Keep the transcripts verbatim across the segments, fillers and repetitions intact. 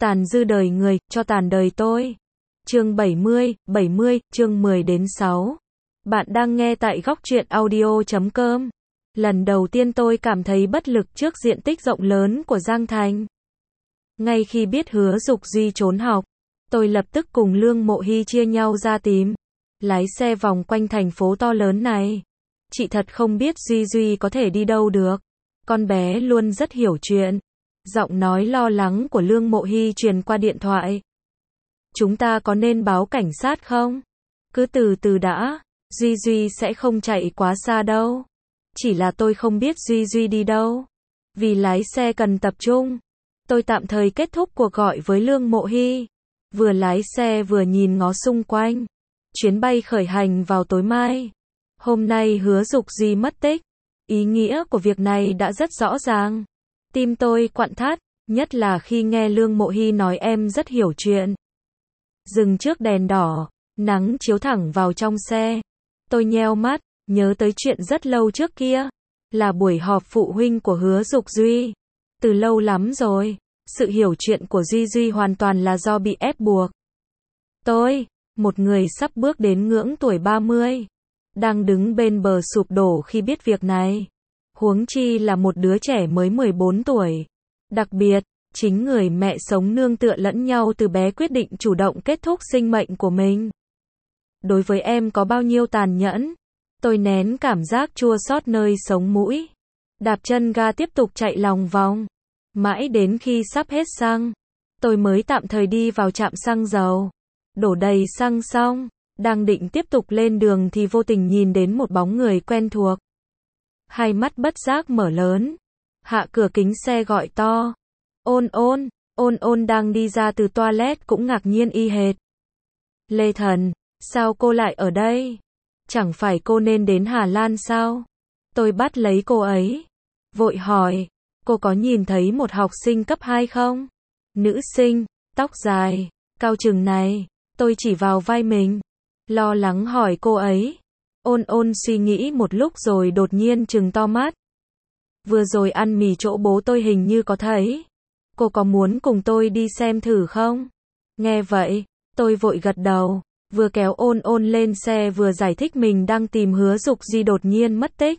Tàn dư đời người, cho tàn đời tôi. Chương bảy mươi, bảy mươi, chương mười đến sáu. Bạn đang nghe tại góc truyện audio chấm com. Lần đầu tiên tôi cảm thấy bất lực trước diện tích rộng lớn của Giang Thành. Ngay khi biết Hứa Dục Duy trốn học, tôi lập tức cùng Lương Mộ Hy chia nhau ra tìm. Lái xe vòng quanh thành phố to lớn này. Chị thật không biết Duy Duy có thể đi đâu được. Con bé luôn rất hiểu chuyện. Giọng nói lo lắng của Lương Mộ Hy truyền qua điện thoại. Chúng ta có nên báo cảnh sát không? Cứ từ từ đã, Duy Duy sẽ không chạy quá xa đâu. Chỉ là tôi không biết Duy Duy đi đâu. Vì lái xe cần tập trung. Tôi tạm thời kết thúc cuộc gọi với Lương Mộ Hy. Vừa lái xe vừa nhìn ngó xung quanh. Chuyến bay khởi hành vào tối mai. Hôm nay Hứa Dục Duy mất tích. Ý nghĩa của việc này đã rất rõ ràng. Tim tôi quặn thắt, nhất là khi nghe Lương Mộ Hy nói em rất hiểu chuyện. Dừng trước đèn đỏ, nắng chiếu thẳng vào trong xe. Tôi nheo mắt, nhớ tới chuyện rất lâu trước kia. Là buổi họp phụ huynh của Hứa Dục Duy. Từ lâu lắm rồi, sự hiểu chuyện của Duy Duy hoàn toàn là do bị ép buộc. Tôi, một người sắp bước đến ngưỡng tuổi ba mươi, đang đứng bên bờ sụp đổ khi biết việc này. Huống chi là một đứa trẻ mới mười bốn tuổi. Đặc biệt, chính người mẹ sống nương tựa lẫn nhau từ bé quyết định chủ động kết thúc sinh mệnh của mình. Đối với em có bao nhiêu tàn nhẫn. Tôi nén cảm giác chua xót nơi sống mũi. Đạp chân ga tiếp tục chạy lòng vòng. Mãi đến khi sắp hết xăng, tôi mới tạm thời đi vào trạm xăng dầu. Đổ đầy xăng xong, đang định tiếp tục lên đường thì vô tình nhìn đến một bóng người quen thuộc. Hai mắt bất giác mở lớn. Hạ cửa kính xe gọi to. Ôn ôn, ôn ôn đang đi ra từ toilet cũng ngạc nhiên y hệt. Lê Thần, sao cô lại ở đây? Chẳng phải cô nên đến Hà Lan sao? Tôi bắt lấy cô ấy. Vội hỏi, cô có nhìn thấy một học sinh cấp hai không? Nữ sinh, tóc dài, cao chừng này. Tôi chỉ vào vai mình. Lo lắng hỏi cô ấy. Ôn ôn suy nghĩ một lúc rồi đột nhiên trừng to mắt. Vừa rồi ăn mì chỗ bố tôi hình như có thấy. Cô có muốn cùng tôi đi xem thử không? Nghe vậy, tôi vội gật đầu. Vừa kéo ôn ôn lên xe vừa giải thích mình đang tìm Hứa Dục Duy đột nhiên mất tích.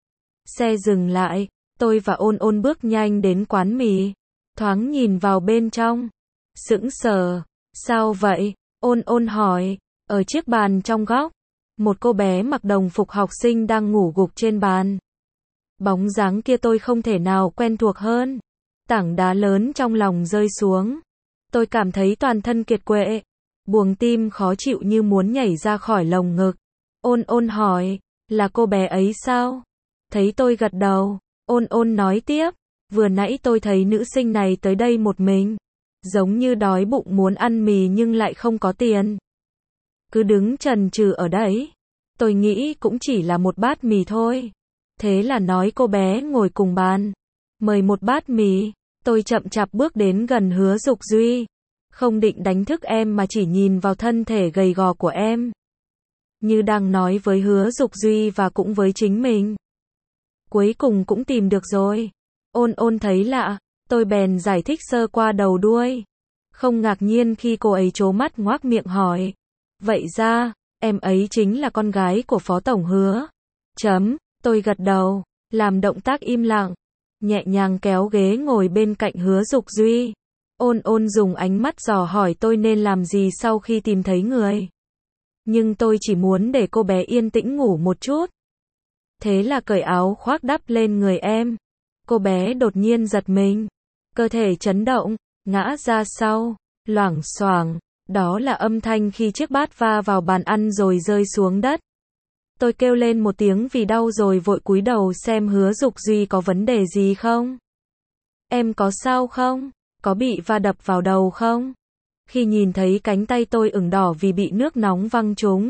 Xe dừng lại, tôi và ôn ôn bước nhanh đến quán mì. Thoáng nhìn vào bên trong. Sững sờ. Sao vậy? Ôn ôn hỏi. Ở chiếc bàn trong góc, một cô bé mặc đồng phục học sinh đang ngủ gục trên bàn. Bóng dáng kia tôi không thể nào quen thuộc hơn. Tảng đá lớn trong lòng rơi xuống. Tôi cảm thấy toàn thân kiệt quệ. Buồng tim khó chịu như muốn nhảy ra khỏi lồng ngực. Ôn ôn hỏi, là cô bé ấy sao? Thấy tôi gật đầu, ôn ôn nói tiếp. Vừa nãy tôi thấy nữ sinh này tới đây một mình. Giống như đói bụng muốn ăn mì nhưng lại không có tiền. Cứ đứng chần chừ ở đấy. Tôi nghĩ cũng chỉ là một bát mì thôi. Thế là nói cô bé ngồi cùng bàn. Mời một bát mì. Tôi chậm chạp bước đến gần Hứa Dục Duy. Không định đánh thức em mà chỉ nhìn vào thân thể gầy gò của em. Như đang nói với Hứa Dục Duy và cũng với chính mình. Cuối cùng cũng tìm được rồi. Ôn ôn thấy lạ. Tôi bèn giải thích sơ qua đầu đuôi. Không ngạc nhiên khi cô ấy trố mắt ngoác miệng hỏi. Vậy ra, em ấy chính là con gái của Phó Tổng Hứa. Chấm, tôi gật đầu, làm động tác im lặng, nhẹ nhàng kéo ghế ngồi bên cạnh Hứa Dục Duy. Ôn ôn dùng ánh mắt dò hỏi tôi nên làm gì sau khi tìm thấy người. Nhưng tôi chỉ muốn để cô bé yên tĩnh ngủ một chút. Thế là cởi áo khoác đắp lên người em. Cô bé đột nhiên giật mình, cơ thể chấn động, ngã ra sau, loảng xoảng. Đó là âm thanh khi chiếc bát va vào bàn ăn rồi rơi xuống đất. Tôi kêu lên một tiếng vì đau rồi vội cúi đầu xem Hứa Dục Duy có vấn đề gì không. Em có sao không? Có bị va đập vào đầu không? Khi nhìn thấy cánh tay tôi ửng đỏ vì bị nước nóng văng trúng.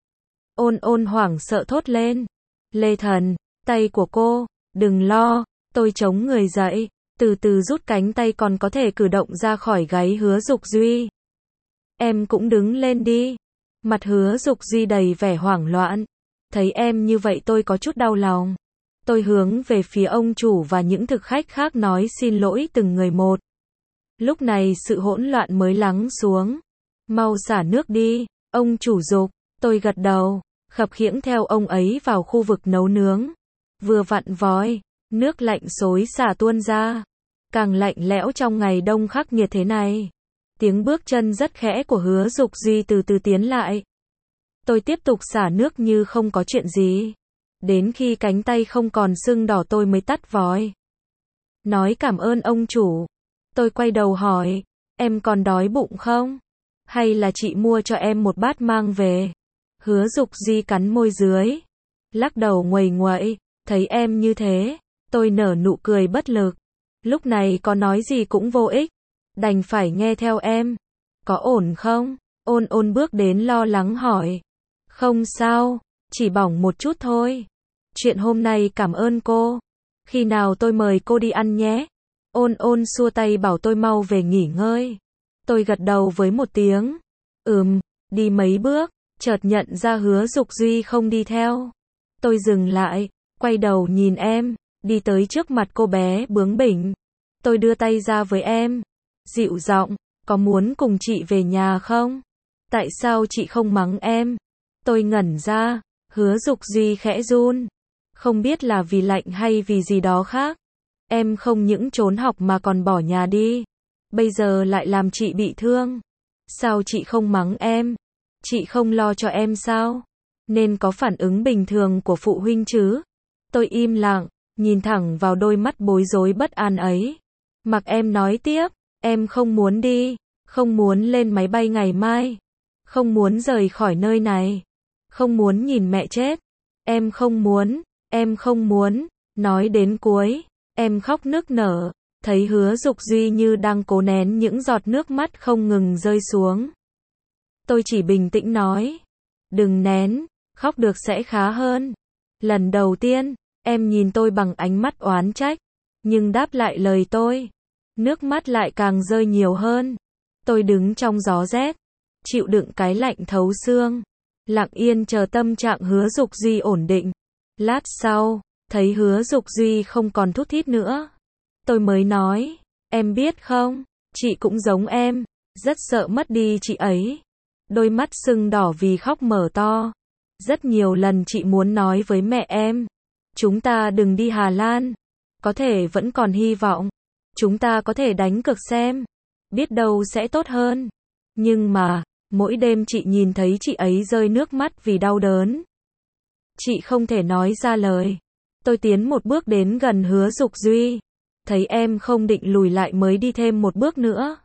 Ôn ôn hoảng sợ thốt lên. Lê Thần, tay của cô, đừng lo. Tôi chống người dậy, từ từ rút cánh tay còn có thể cử động ra khỏi gáy Hứa Dục Duy. Em cũng đứng lên đi. Mặt Hứa Dục Duy đầy vẻ hoảng loạn. Thấy em như vậy tôi có chút đau lòng. Tôi hướng về phía ông chủ và những thực khách khác nói xin lỗi từng người một. Lúc này sự hỗn loạn mới lắng xuống. Mau xả nước đi, ông chủ giục. Tôi gật đầu, khập khiễng theo ông ấy vào khu vực nấu nướng. Vừa vặn vòi, nước lạnh xối xả tuôn ra. Càng lạnh lẽo trong ngày đông khắc nghiệt thế này. Tiếng bước chân rất khẽ của Hứa Dục Duy từ từ tiến lại. Tôi tiếp tục xả nước như không có chuyện gì. Đến khi cánh tay không còn sưng đỏ tôi mới tắt vòi. Nói cảm ơn ông chủ. Tôi quay đầu hỏi, em còn đói bụng không? Hay là chị mua cho em một bát mang về? Hứa Dục Duy cắn môi dưới. Lắc đầu nguầy nguậy, thấy em như thế. Tôi nở nụ cười bất lực. Lúc này có nói gì cũng vô ích. Đành phải nghe theo em. Có ổn không? Ôn ôn bước đến lo lắng hỏi. Không sao, chỉ bỏng một chút thôi. Chuyện hôm nay cảm ơn cô. Khi nào tôi mời cô đi ăn nhé. Ôn ôn xua tay bảo tôi mau về nghỉ ngơi. Tôi gật đầu với một tiếng. Ừm, đi mấy bước, chợt nhận ra Hứa Dục Duy không đi theo. Tôi dừng lại, quay đầu nhìn em, đi tới trước mặt cô bé bướng bỉnh. Tôi đưa tay ra với em. Dịu giọng, có muốn cùng chị về nhà không? Tại sao chị không mắng em? Tôi ngẩn ra, Hứa Dục Duy khẽ run. Không biết là vì lạnh hay vì gì đó khác. Em không những trốn học mà còn bỏ nhà đi. Bây giờ lại làm chị bị thương. Sao chị không mắng em? Chị không lo cho em sao? Nên có phản ứng bình thường của phụ huynh chứ? Tôi im lặng, nhìn thẳng vào đôi mắt bối rối bất an ấy. Mặc em nói tiếp, em không muốn đi, không muốn lên máy bay ngày mai, không muốn rời khỏi nơi này, không muốn nhìn mẹ chết. Em không muốn, em không muốn. Nói đến cuối, em khóc nức nở, thấy Hứa Dục Duy như đang cố nén những giọt nước mắt không ngừng rơi xuống. Tôi chỉ bình tĩnh nói, đừng nén, khóc được sẽ khá hơn. Lần đầu tiên, em nhìn tôi bằng ánh mắt oán trách, nhưng đáp lại lời tôi, nước mắt lại càng rơi nhiều hơn. Tôi đứng trong gió rét, chịu đựng cái lạnh thấu xương, lặng yên chờ tâm trạng Hứa Dục Duy ổn định. Lát sau, thấy Hứa Dục Duy không còn thút thít nữa, tôi mới nói, em biết không, chị cũng giống em, rất sợ mất đi chị ấy. Đôi mắt sưng đỏ vì khóc mở to. Rất nhiều lần chị muốn nói với mẹ em, chúng ta đừng đi Hà Lan, có thể vẫn còn hy vọng, chúng ta có thể đánh cược xem, biết đâu sẽ tốt hơn. Nhưng mà, mỗi đêm chị nhìn thấy chị ấy rơi nước mắt vì đau đớn. Chị không thể nói ra lời. Tôi tiến một bước đến gần Hứa Dục Duy, thấy em không định lùi lại mới đi thêm một bước nữa.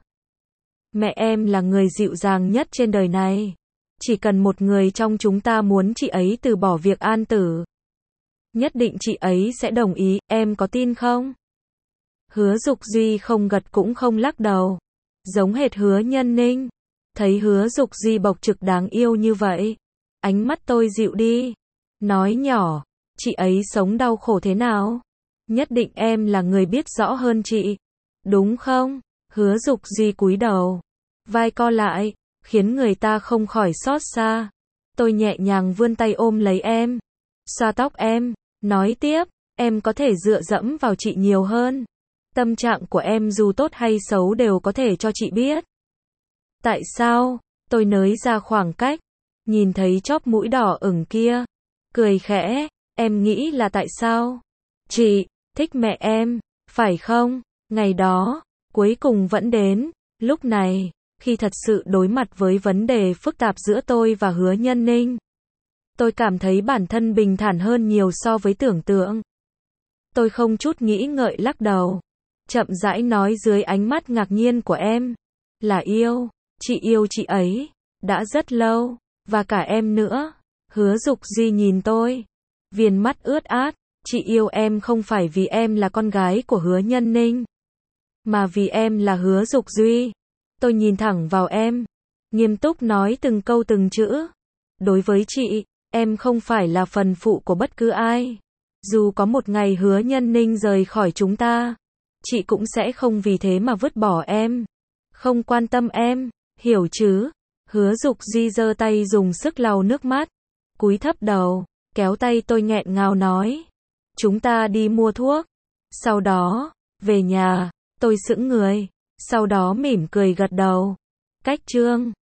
Mẹ em là người dịu dàng nhất trên đời này. Chỉ cần một người trong chúng ta muốn chị ấy từ bỏ việc an tử, nhất định chị ấy sẽ đồng ý, em có tin không? Hứa Dục Duy không gật cũng không lắc đầu, giống hệt Hứa Nhân Ninh. Thấy Hứa Dục Duy bộc trực đáng yêu như vậy, ánh mắt tôi dịu đi, nói nhỏ, chị ấy sống đau khổ thế nào? Nhất định em là người biết rõ hơn chị, đúng không? Hứa Dục Duy cúi đầu, vai co lại, khiến người ta không khỏi xót xa. Tôi nhẹ nhàng vươn tay ôm lấy em, xoa tóc em, nói tiếp, em có thể dựa dẫm vào chị nhiều hơn. Tâm trạng của em dù tốt hay xấu đều có thể cho chị biết. Tại sao? Tôi nới ra khoảng cách, nhìn thấy chóp mũi đỏ ửng kia, cười khẽ, em nghĩ là tại sao? Chị thích mẹ em, phải không? Ngày đó, cuối cùng vẫn đến. Lúc này, khi thật sự đối mặt với vấn đề phức tạp giữa tôi và Hứa Nhân Ninh, tôi cảm thấy bản thân bình thản hơn nhiều so với tưởng tượng. Tôi không chút nghĩ ngợi lắc đầu, chậm rãi nói dưới ánh mắt ngạc nhiên của em, là yêu, chị yêu chị ấy, đã rất lâu, và cả em nữa. Hứa Dục Duy nhìn tôi, viền mắt ướt át, chị yêu em không phải vì em là con gái của Hứa Nhân Ninh, mà vì em là Hứa Dục Duy. Tôi nhìn thẳng vào em, nghiêm túc nói từng câu từng chữ. Đối với chị, em không phải là phần phụ của bất cứ ai. Dù có một ngày Hứa Nhân Ninh rời khỏi chúng ta, chị cũng sẽ không vì thế mà vứt bỏ em, không quan tâm em, hiểu chứ? Hứa Dục Duy giơ tay dùng sức lau nước mắt, cúi thấp đầu, kéo tay tôi nghẹn ngào nói, chúng ta đi mua thuốc. Sau đó, về nhà, tôi sững người, Sau đó mỉm cười gật đầu. Cách chương